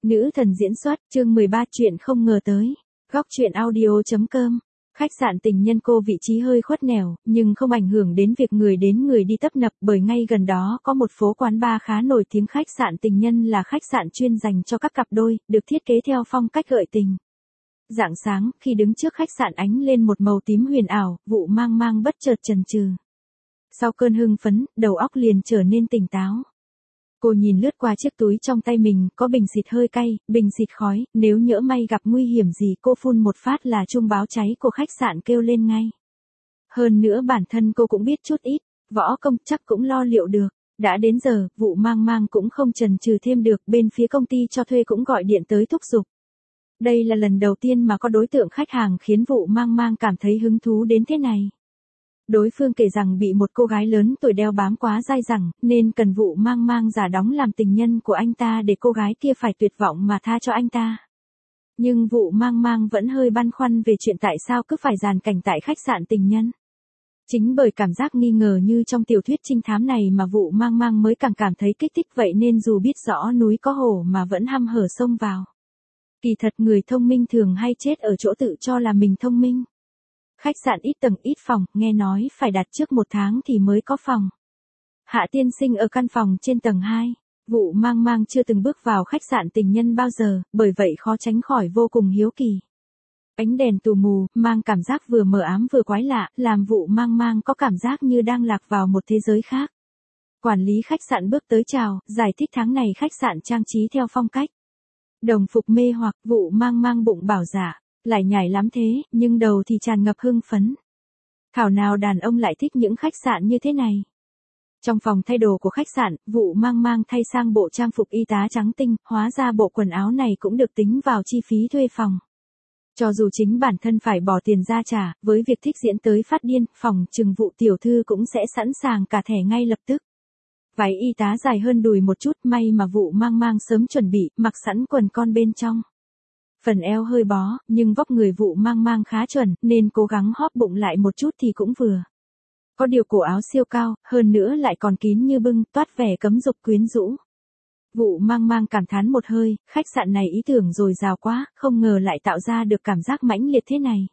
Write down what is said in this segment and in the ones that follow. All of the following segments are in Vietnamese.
Nữ thần diễn xuất, chương 13 chuyện không ngờ tới. Góc truyện audio.com. Khách sạn Tình Nhân cô vị trí hơi khuất nẻo, nhưng không ảnh hưởng đến việc người đến người đi tấp nập bởi ngay gần đó có một phố quán bar khá nổi tiếng. Khách sạn Tình Nhân là khách sạn chuyên dành cho các cặp đôi, được thiết kế theo phong cách gợi tình. Rạng sáng, khi đứng trước khách sạn ánh lên một màu tím huyền ảo, Vụ Mang Mang bất chợt chần chừ. Sau cơn hưng phấn, đầu óc liền trở nên tỉnh táo. Cô nhìn lướt qua chiếc túi trong tay mình, có bình xịt hơi cay, bình xịt khói, nếu nhỡ may gặp nguy hiểm gì cô phun một phát là chuông báo cháy của khách sạn kêu lên ngay. Hơn nữa bản thân cô cũng biết chút ít, võ công chắc cũng lo liệu được. Đã đến giờ, Vụ Mang Mang cũng không chần chừ thêm được, bên phía công ty cho thuê cũng gọi điện tới thúc giục. Đây là lần đầu tiên mà có đối tượng khách hàng khiến Vụ Mang Mang cảm thấy hứng thú đến thế này. Đối phương kể rằng bị một cô gái lớn tuổi đeo bám quá dai dẳng, nên cần Vụ Mang Mang giả đóng làm tình nhân của anh ta để cô gái kia phải tuyệt vọng mà tha cho anh ta. Nhưng Vụ Mang Mang vẫn hơi băn khoăn về chuyện tại sao cứ phải dàn cảnh tại khách sạn Tình Nhân. Chính bởi cảm giác nghi ngờ như trong tiểu thuyết trinh thám này mà Vụ Mang Mang mới càng cảm thấy kích thích, vậy nên dù biết rõ núi có hổ mà vẫn hăm hở xông vào. Kỳ thật người thông minh thường hay chết ở chỗ tự cho là mình thông minh. Khách sạn ít tầng ít phòng, nghe nói phải đặt trước 1 tháng thì mới có phòng. Hạ tiên sinh ở căn phòng trên tầng 2. Vụ Mang Mang chưa từng bước vào khách sạn Tình Nhân bao giờ, bởi vậy khó tránh khỏi vô cùng hiếu kỳ. Ánh đèn tù mù, mang cảm giác vừa mờ ám vừa quái lạ, làm Vụ Mang Mang có cảm giác như đang lạc vào một thế giới khác. Quản lý khách sạn bước tới chào, giải thích tháng này khách sạn trang trí theo phong cách đồng phục mê hoặc. Vụ Mang Mang bụng bảo dạ. Lại nhảy lắm thế, nhưng đầu thì tràn ngập hưng phấn. Thảo nào đàn ông lại thích những khách sạn như thế này. Trong phòng thay đồ của khách sạn, Vụ Mang Mang thay sang bộ trang phục y tá trắng tinh, hóa ra bộ quần áo này cũng được tính vào chi phí thuê phòng. Cho dù chính bản thân phải bỏ tiền ra trả, với việc thích diễn tới phát điên, phòng trừng Vụ tiểu thư cũng sẽ sẵn sàng cả thẻ ngay lập tức. Váy y tá dài hơn đùi một chút, may mà Vụ Mang Mang sớm chuẩn bị, mặc sẵn quần con bên trong. Phần eo hơi bó, nhưng vóc người Vụ Mang Mang khá chuẩn, nên cố gắng hóp bụng lại một chút thì cũng vừa. Có điều cổ áo siêu cao, hơn nữa lại còn kín như bưng, toát vẻ cấm dục quyến rũ. Vụ Mang Mang cảm thán một hơi, khách sạn này ý tưởng dồi dào quá, không ngờ lại tạo ra được cảm giác mãnh liệt thế này.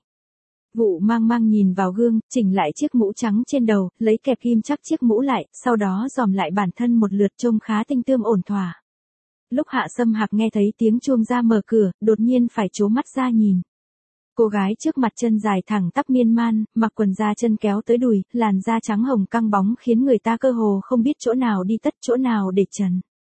Vụ Mang Mang nhìn vào gương, chỉnh lại chiếc mũ trắng trên đầu, lấy kẹp kim chắc chiếc mũ lại, sau đó dòm lại bản thân một lượt trông khá tinh tươm ổn thỏa. Lúc Hạ Sâm Hạc nghe thấy tiếng chuông ra mở cửa, đột nhiên phải trố mắt ra nhìn. Cô gái trước mặt chân dài thẳng tắp miên man, mặc quần da chân kéo tới đùi, làn da trắng hồng căng bóng khiến người ta cơ hồ không biết chỗ nào đi tất chỗ nào để trần.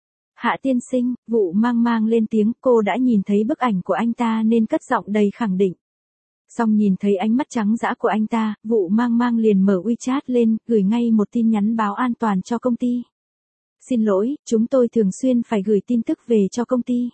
Hạ tiên sinh, Vụ Mang Mang lên tiếng, cô đã nhìn thấy bức ảnh của anh ta nên cất giọng đầy khẳng định. Xong nhìn thấy ánh mắt trắng dã của anh ta, Vụ Mang Mang liền mở WeChat lên, gửi ngay một tin nhắn báo an toàn cho công ty. Xin lỗi, chúng tôi thường xuyên phải gửi tin tức về cho công ty.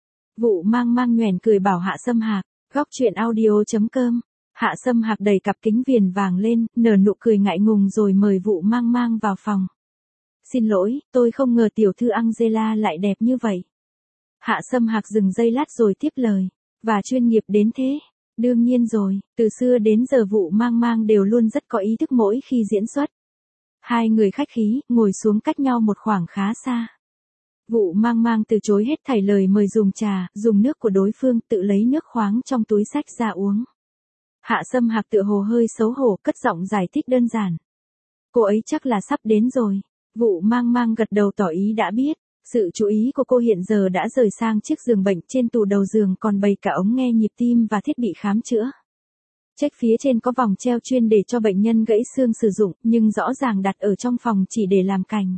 Vụ Mang Mang nhoẻn cười bảo Hạ Sâm Hạc. Góc truyện audio.com. Hạ Sâm Hạc đẩy cặp kính viền vàng lên, nở nụ cười ngại ngùng rồi mời Vụ Mang Mang vào phòng. Xin lỗi, tôi không ngờ tiểu thư Angela lại đẹp như vậy. Hạ Sâm Hạc dừng giây lát rồi tiếp lời. Và chuyên nghiệp đến thế. Đương nhiên rồi, từ xưa đến giờ Vụ Mang Mang đều luôn rất có ý thức mỗi khi diễn xuất. Hai người khách khí, ngồi xuống cách nhau một khoảng khá xa. Vụ Mang Mang từ chối hết thảy lời mời dùng trà, dùng nước của đối phương, tự lấy nước khoáng trong túi xách ra uống. Hạ Sâm Hạc tựa hồ hơi xấu hổ, cất giọng giải thích đơn giản. Cô ấy chắc là sắp đến rồi. Vụ Mang Mang gật đầu tỏ ý đã biết. Sự chú ý của cô hiện giờ đã rời sang chiếc giường bệnh, trên tủ đầu giường còn bày cả ống nghe nhịp tim và thiết bị khám chữa. Trách phía trên có vòng treo chuyên để cho bệnh nhân gãy xương sử dụng, nhưng rõ ràng đặt ở trong phòng chỉ để làm cảnh.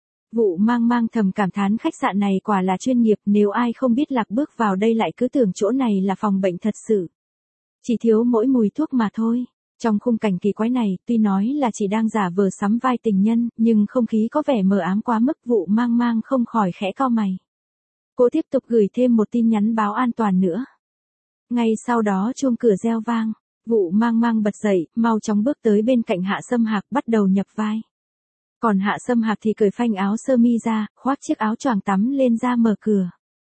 Vụ Mang Mang thầm cảm thán khách sạn này quả là chuyên nghiệp, nếu ai không biết lạc bước vào đây lại cứ tưởng chỗ này là phòng bệnh thật sự. Chỉ thiếu mỗi mùi thuốc mà thôi. Trong khung cảnh kỳ quái này, tuy nói là chỉ đang giả vờ sắm vai tình nhân, nhưng không khí có vẻ mờ ám quá mức, Vụ Mang Mang không khỏi khẽ cau mày. Cô tiếp tục gửi thêm một tin nhắn báo an toàn nữa. Ngay sau đó chuông cửa reo vang. Vụ Mang Mang bật dậy, mau chóng bước tới bên cạnh Hạ Sâm Hạc, bắt đầu nhập vai. Còn Hạ Sâm Hạc thì cởi phanh áo sơ mi ra, khoác chiếc áo choàng tắm lên ra mở cửa.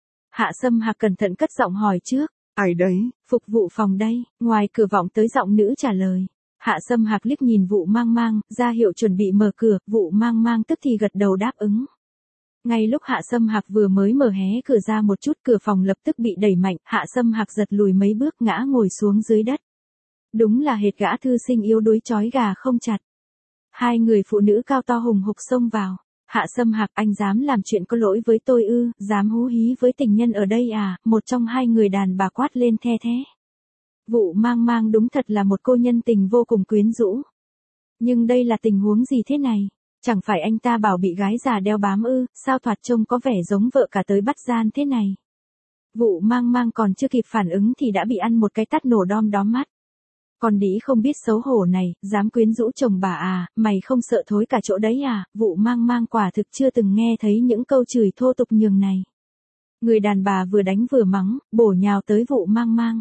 Hạ Sâm Hạc cẩn thận cất giọng hỏi trước. Ai đấy? Phục vụ phòng đây. Ngoài cửa vọng tới giọng nữ trả lời. Hạ Sâm Hạc liếc nhìn Vụ Mang Mang, ra hiệu chuẩn bị mở cửa, Vụ Mang Mang tức thì gật đầu đáp ứng. Ngay lúc Hạ Sâm Hạc vừa mới mở hé cửa ra một chút, cửa phòng lập tức bị đẩy mạnh, Hạ Sâm Hạc giật lùi mấy bước ngã ngồi xuống dưới đất. Đúng là hệt gã thư sinh yếu đuối trói gà không chặt. Hai người phụ nữ cao to hùng hục xông vào. Hạ Sâm Hạc, anh dám làm chuyện có lỗi với tôi ư, dám hú hí với tình nhân ở đây à, một trong hai người đàn bà quát lên the thế. Vụ Mang Mang đúng thật là một cô nhân tình vô cùng quyến rũ. Nhưng đây là tình huống gì thế này? Chẳng phải anh ta bảo bị gái già đeo bám ư, sao thoạt trông có vẻ giống vợ cả tới bắt gian thế này? Vụ Mang Mang còn chưa kịp phản ứng thì đã bị ăn một cái tát nổ đom đóm mắt. Con đĩ không biết xấu hổ này, dám quyến rũ chồng bà à, mày không sợ thối cả chỗ đấy à? Vụ Mang Mang quả thực chưa từng nghe thấy những câu chửi thô tục nhường này. Người đàn bà vừa đánh vừa mắng, bổ nhào tới Vụ Mang Mang.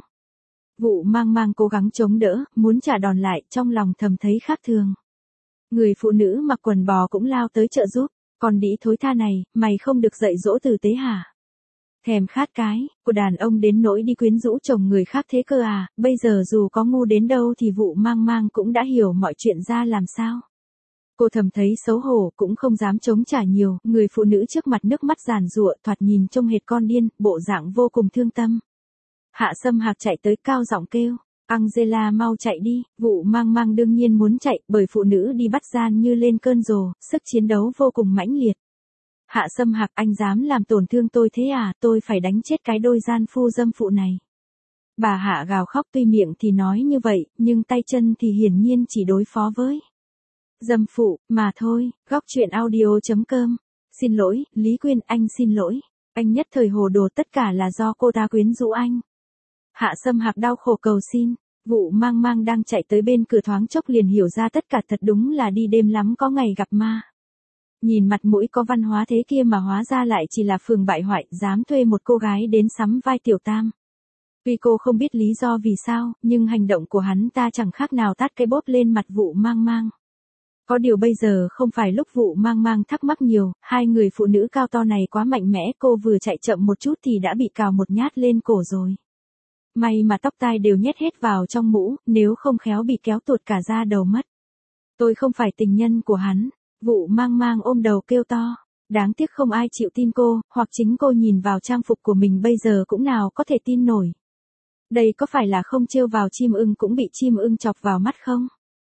Vụ Mang Mang cố gắng chống đỡ, muốn trả đòn lại, trong lòng thầm thấy khác thường. Người phụ nữ mặc quần bò cũng lao tới trợ giúp. Con đĩ thối tha này, mày không được dạy dỗ tử tế hả? Thèm khát cái, của đàn ông đến nỗi đi quyến rũ chồng người khác thế cơ à, bây giờ dù có ngu đến đâu thì Vụ Mang Mang cũng đã hiểu mọi chuyện ra làm sao. Cô thầm thấy xấu hổ, cũng không dám chống trả nhiều, người phụ nữ trước mặt nước mắt giàn giụa, thoạt nhìn trông hệt con điên, bộ dạng vô cùng thương tâm. Hạ Sâm Hạc chạy tới cao giọng kêu, Angela mau chạy đi. Vụ Mang Mang đương nhiên muốn chạy, bởi phụ nữ đi bắt gian như lên cơn rồ, sức chiến đấu vô cùng mãnh liệt. Hạ Sâm Hạc, anh dám làm tổn thương tôi thế à, tôi phải đánh chết cái đôi gian phu dâm phụ này. Bà Hạ gào khóc, tuy miệng thì nói như vậy, nhưng tay chân thì hiển nhiên chỉ đối phó với dâm phụ, mà thôi. Góc truyện audio.com. Xin lỗi, Lý Quyên, anh xin lỗi. Anh nhất thời hồ đồ, tất cả là do cô ta quyến rũ anh. Hạ Sâm Hạc đau khổ cầu xin. Vụ Mang Mang đang chạy tới bên cửa thoáng chốc liền hiểu ra tất cả, thật đúng là đi đêm lắm có ngày gặp ma. Nhìn mặt mũi có văn hóa thế kia mà hóa ra lại chỉ là phường bại hoại, dám thuê một cô gái đến sắm vai tiểu tam. Tuy cô không biết lý do vì sao, nhưng hành động của hắn ta chẳng khác nào tát cái bóp lên mặt Vụ Mang Mang. Có điều bây giờ không phải lúc Vụ Mang Mang thắc mắc nhiều, hai người phụ nữ cao to này quá mạnh mẽ, cô vừa chạy chậm một chút thì đã bị cào một nhát lên cổ rồi. May mà tóc tai đều nhét hết vào trong mũ, nếu không khéo bị kéo tuột cả da đầu mất. Tôi không phải tình nhân của hắn. Vụ Mang Mang ôm đầu kêu to. Đáng tiếc không ai chịu tin cô, hoặc chính cô nhìn vào trang phục của mình bây giờ cũng nào có thể tin nổi. Đây có phải là không trêu vào chim ưng cũng bị chim ưng chọc vào mắt không?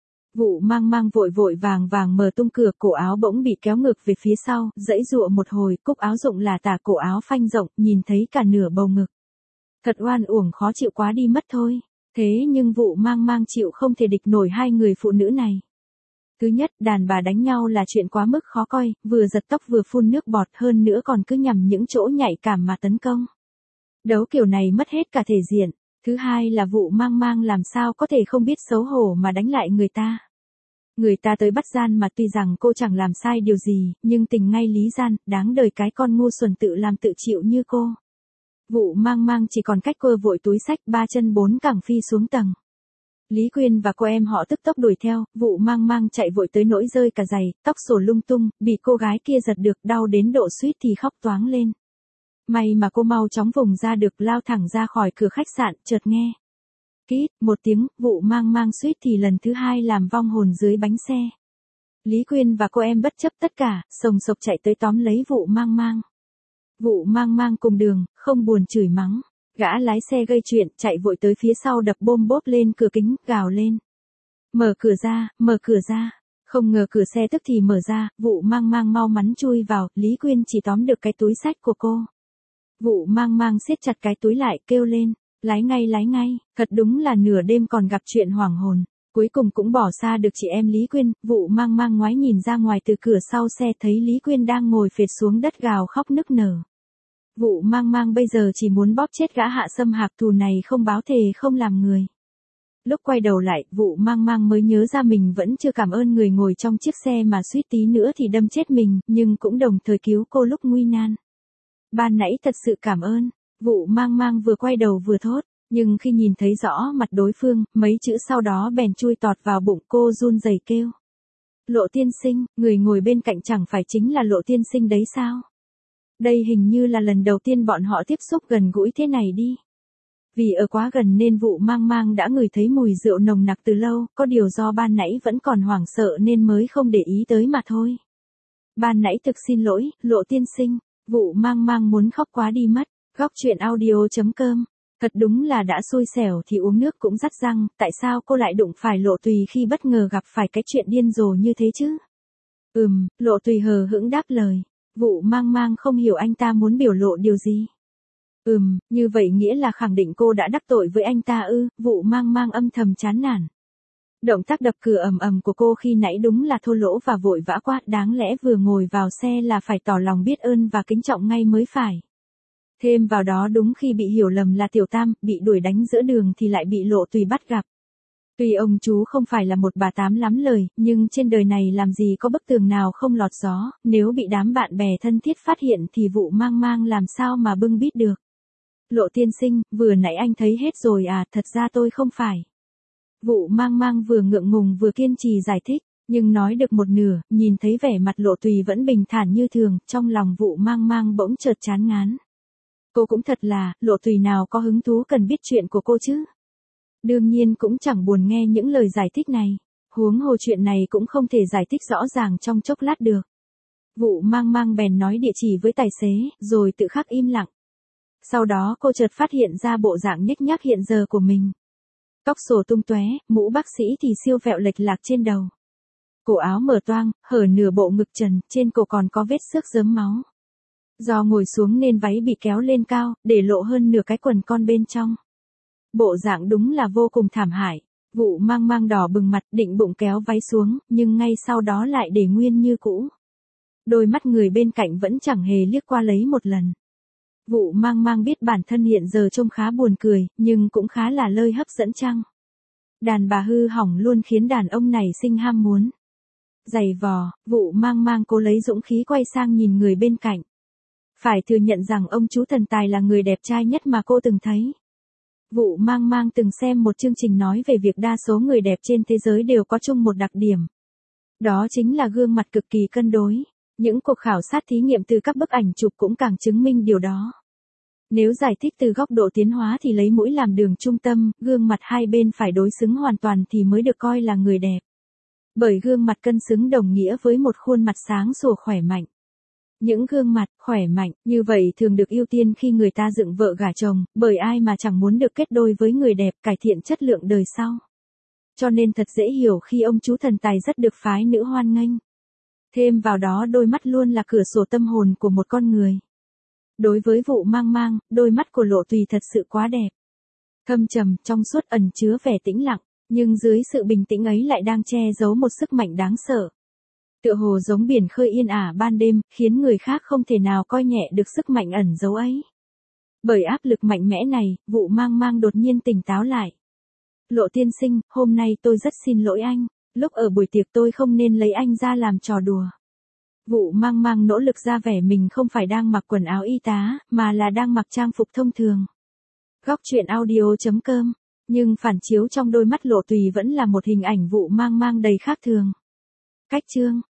Vụ Mang Mang vội vội vàng vàng mở tung cửa, cổ áo bỗng bị kéo ngược về phía sau, giãy giụa một hồi, cúc áo rộng là tả, cổ áo phanh rộng, nhìn thấy cả nửa bầu ngực. Thật oan uổng, khó chịu quá đi mất thôi. Thế nhưng Vụ Mang Mang chịu không thể địch nổi hai người phụ nữ này. Thứ nhất, đàn bà đánh nhau là chuyện quá mức khó coi, vừa giật tóc vừa phun nước bọt, hơn nữa còn cứ nhằm những chỗ nhạy cảm mà tấn công. Đấu kiểu này mất hết cả thể diện. Thứ hai là Vụ Mang Mang làm sao có thể không biết xấu hổ mà đánh lại người ta. Người ta tới bắt gian mà, tuy rằng cô chẳng làm sai điều gì, nhưng tình ngay lý gian, đáng đời cái con ngu xuẩn tự làm tự chịu như cô. Vụ Mang Mang chỉ còn cách cô vội túi xách, ba chân bốn cẳng phi xuống tầng. Lý Quyên và cô em họ tức tốc đuổi theo, Vụ Mang Mang chạy vội tới nỗi rơi cả giày, tóc xổ lung tung, bị cô gái kia giật được, đau đến độ suýt thì khóc toáng lên. May mà cô mau chóng vùng ra được, lao thẳng ra khỏi cửa khách sạn, chợt nghe. Kít, một tiếng, Vụ Mang Mang suýt thì lần thứ hai làm vong hồn dưới bánh xe. Lý Quyên và cô em bất chấp tất cả, sồng sộc chạy tới tóm lấy Vụ Mang Mang. Vụ Mang Mang cùng đường, không buồn chửi mắng. Gã lái xe gây chuyện, chạy vội tới phía sau đập bôm bốp lên cửa kính, gào lên. Mở cửa ra, mở cửa ra. Không ngờ cửa xe tức thì mở ra, Vụ Mang Mang mau mắn chui vào, Lý Quyên chỉ tóm được cái túi xách của cô. Vụ Mang Mang siết chặt cái túi lại, kêu lên. Lái ngay, thật đúng là nửa đêm còn gặp chuyện hoảng hồn. Cuối cùng cũng bỏ xa được chị em Lý Quyên, Vụ Mang Mang ngoái nhìn ra ngoài từ cửa sau xe thấy Lý Quyên đang ngồi phệt xuống đất gào khóc nức nở. Vụ Mang Mang bây giờ chỉ muốn bóp chết gã Hạ Sâm Hạc, thù này không báo thề không làm người. Lúc quay đầu lại, Vụ Mang Mang mới nhớ ra mình vẫn chưa cảm ơn người ngồi trong chiếc xe mà suýt tí nữa thì đâm chết mình, nhưng cũng đồng thời cứu cô lúc nguy nan. Ban nãy thật sự cảm ơn, Vụ Mang Mang vừa quay đầu vừa thốt, nhưng khi nhìn thấy rõ mặt đối phương, mấy chữ sau đó bèn chui tọt vào bụng cô, run rẩy kêu. Lộ tiên sinh, người ngồi bên cạnh chẳng phải chính là Lộ tiên sinh đấy sao? Đây hình như là lần đầu tiên bọn họ tiếp xúc gần gũi thế này đi. Vì ở quá gần nên Vụ Mang Mang đã ngửi thấy mùi rượu nồng nặc từ lâu, có điều do ban nãy vẫn còn hoảng sợ nên mới không để ý tới mà thôi. Ban nãy thực xin lỗi, Lộ tiên sinh. Vụ mang mang muốn khóc quá đi mất. Góc chuyện audio.com. Thật đúng là đã xui xẻo thì uống nước cũng rắt răng, tại sao cô lại đụng phải Lộ Tùy khi bất ngờ gặp phải cái chuyện điên rồ như thế chứ? Lộ Tùy hờ hững đáp lời. Vụ mang mang không hiểu anh ta muốn biểu lộ điều gì. Như vậy nghĩa là khẳng định cô đã đắc tội với anh ta ư? Vụ mang mang âm thầm chán nản. Động tác đập cửa ầm ầm của cô khi nãy đúng là thô lỗ và vội vã quá, đáng lẽ vừa ngồi vào xe là phải tỏ lòng biết ơn và kính trọng ngay mới phải. Thêm vào đó đúng khi bị hiểu lầm là Tiểu Tam, bị đuổi đánh giữa đường thì lại bị Lộ Tùy bắt gặp. Tuy ông chú không phải là một bà tám lắm lời, nhưng trên đời này làm gì có bức tường nào không lọt gió, nếu bị đám bạn bè thân thiết phát hiện thì vụ mang mang làm sao mà bưng bít được. Lộ tiên sinh, vừa nãy anh thấy hết rồi à, thật ra tôi không phải. Vụ mang mang vừa ngượng ngùng vừa kiên trì giải thích, nhưng nói được một nửa, nhìn thấy vẻ mặt Lộ Tùy vẫn bình thản như thường, trong lòng vụ mang mang bỗng chợt chán ngán. Cô cũng thật là, Lộ Tùy nào có hứng thú cần biết chuyện của cô chứ. Đương nhiên cũng chẳng buồn nghe những lời giải thích này, huống hồ chuyện này cũng không thể giải thích rõ ràng trong chốc lát được. Vụ mang mang bèn nói địa chỉ với tài xế, rồi tự khắc im lặng. Sau đó cô chợt phát hiện ra bộ dạng nhếch nhác hiện giờ của mình. Tóc xổ tung tóe, mũ bác sĩ thì siêu vẹo lệch lạc trên đầu. Cổ áo mở toang, hở nửa bộ ngực trần, trên cổ còn có vết xước rớm máu. Do ngồi xuống nên váy bị kéo lên cao, để lộ hơn nửa cái quần con bên trong. Bộ dạng đúng là vô cùng thảm hại. Vụ mang mang đỏ bừng mặt định bụng kéo váy xuống, nhưng ngay sau đó lại để nguyên như cũ. Đôi mắt người bên cạnh vẫn chẳng hề liếc qua lấy một lần. Vụ mang mang biết bản thân hiện giờ trông khá buồn cười, nhưng cũng khá là lơi hấp dẫn chăng. Đàn bà hư hỏng luôn khiến đàn ông này sinh ham muốn. Giày vò, vụ mang mang cố lấy dũng khí quay sang nhìn người bên cạnh. Phải thừa nhận rằng ông chú thần tài là người đẹp trai nhất mà cô từng thấy. Vụ mang mang từng xem một chương trình nói về việc đa số người đẹp trên thế giới đều có chung một đặc điểm. Đó chính là gương mặt cực kỳ cân đối. Những cuộc khảo sát thí nghiệm từ các bức ảnh chụp cũng càng chứng minh điều đó. Nếu giải thích từ góc độ tiến hóa thì lấy mũi làm đường trung tâm, gương mặt hai bên phải đối xứng hoàn toàn thì mới được coi là người đẹp. Bởi gương mặt cân xứng đồng nghĩa với một khuôn mặt sáng sủa khỏe mạnh. Những gương mặt khỏe mạnh như vậy thường được ưu tiên khi người ta dựng vợ gả chồng, bởi ai mà chẳng muốn được kết đôi với người đẹp, cải thiện chất lượng đời sau. Cho nên thật dễ hiểu khi ông chú thần tài rất được phái nữ hoan nghênh. Thêm vào đó đôi mắt luôn là cửa sổ tâm hồn của một con người. Đối với vụ mang mang, đôi mắt của Lộ Tùy thật sự quá đẹp. Thâm trầm, trong suốt ẩn chứa vẻ tĩnh lặng, nhưng dưới sự bình tĩnh ấy lại đang che giấu một sức mạnh đáng sợ. Tựa hồ giống biển khơi yên ả ban đêm, khiến người khác không thể nào coi nhẹ được sức mạnh ẩn giấu ấy. Bởi áp lực mạnh mẽ này, vụ mang mang đột nhiên tỉnh táo lại. Lộ tiên sinh, hôm nay tôi rất xin lỗi anh. Lúc ở buổi tiệc tôi không nên lấy anh ra làm trò đùa. Vụ mang mang nỗ lực ra vẻ mình không phải đang mặc quần áo y tá, mà là đang mặc trang phục thông thường. Góc chuyện audio.com. Nhưng phản chiếu trong đôi mắt Lộ Tùy vẫn là một hình ảnh vụ mang mang đầy khác thường. Cách chương